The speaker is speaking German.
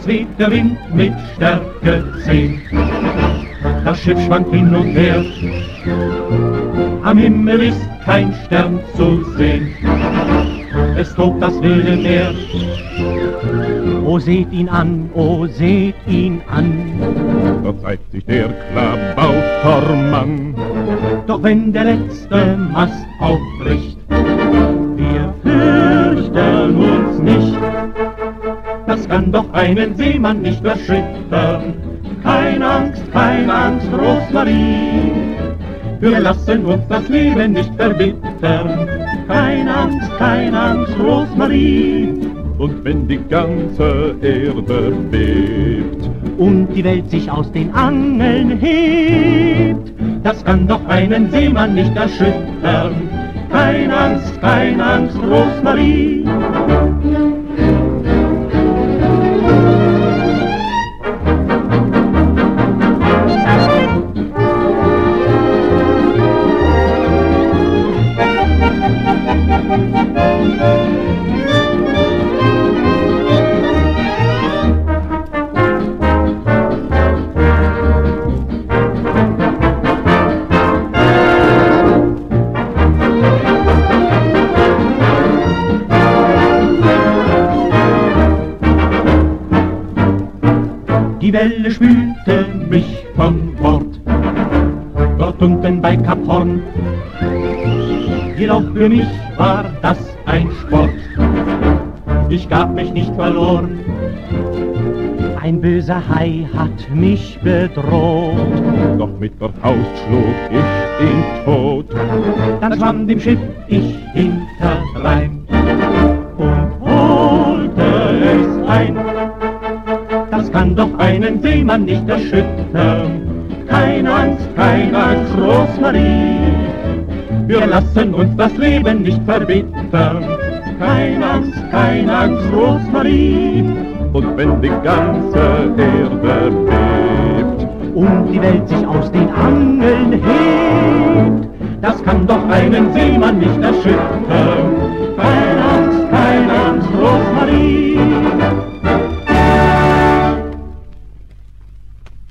weht der Wind mit Stärke 10. Das Schiff schwankt hin und her, am Himmel ist kein Stern zu sehen. Es tobt das wilde Meer. O seht ihn an, o seht ihn an. Da zeigt sich der Klabautermann. Doch wenn der letzte Mast aufbricht, wir fürchten uns nicht. Das kann doch einen Seemann nicht erschüttern. Keine Angst, Rosmarie. Wir lassen uns das Leben nicht verbittern. Keine Angst, Rosmarie. Und wenn die ganze Erde bebt Und die Welt sich aus den Angeln hebt, das kann doch einen Seemann nicht erschüttern. Keine Angst, Rosmarie. Die Welle spülte mich von Bord, dort unten bei Kap Horn. Jedoch für mich war das ein Sport, ich gab mich nicht verloren. ein böser Hai hat mich bedroht. Doch mit der Faust schlug ich ihn tot. Dann schwamm dem Schiff ich hinterdrein und holte es ein. Das kann doch einen Seemann nicht erschüttern. Keine Angst, Rosmarie. Wir lassen uns das Leben nicht verbittern. Keine Angst, Rosmarie. Und wenn die ganze Erde bebt Und die Welt sich aus den Angeln hebt, das kann doch einen Seemann nicht erschüttern.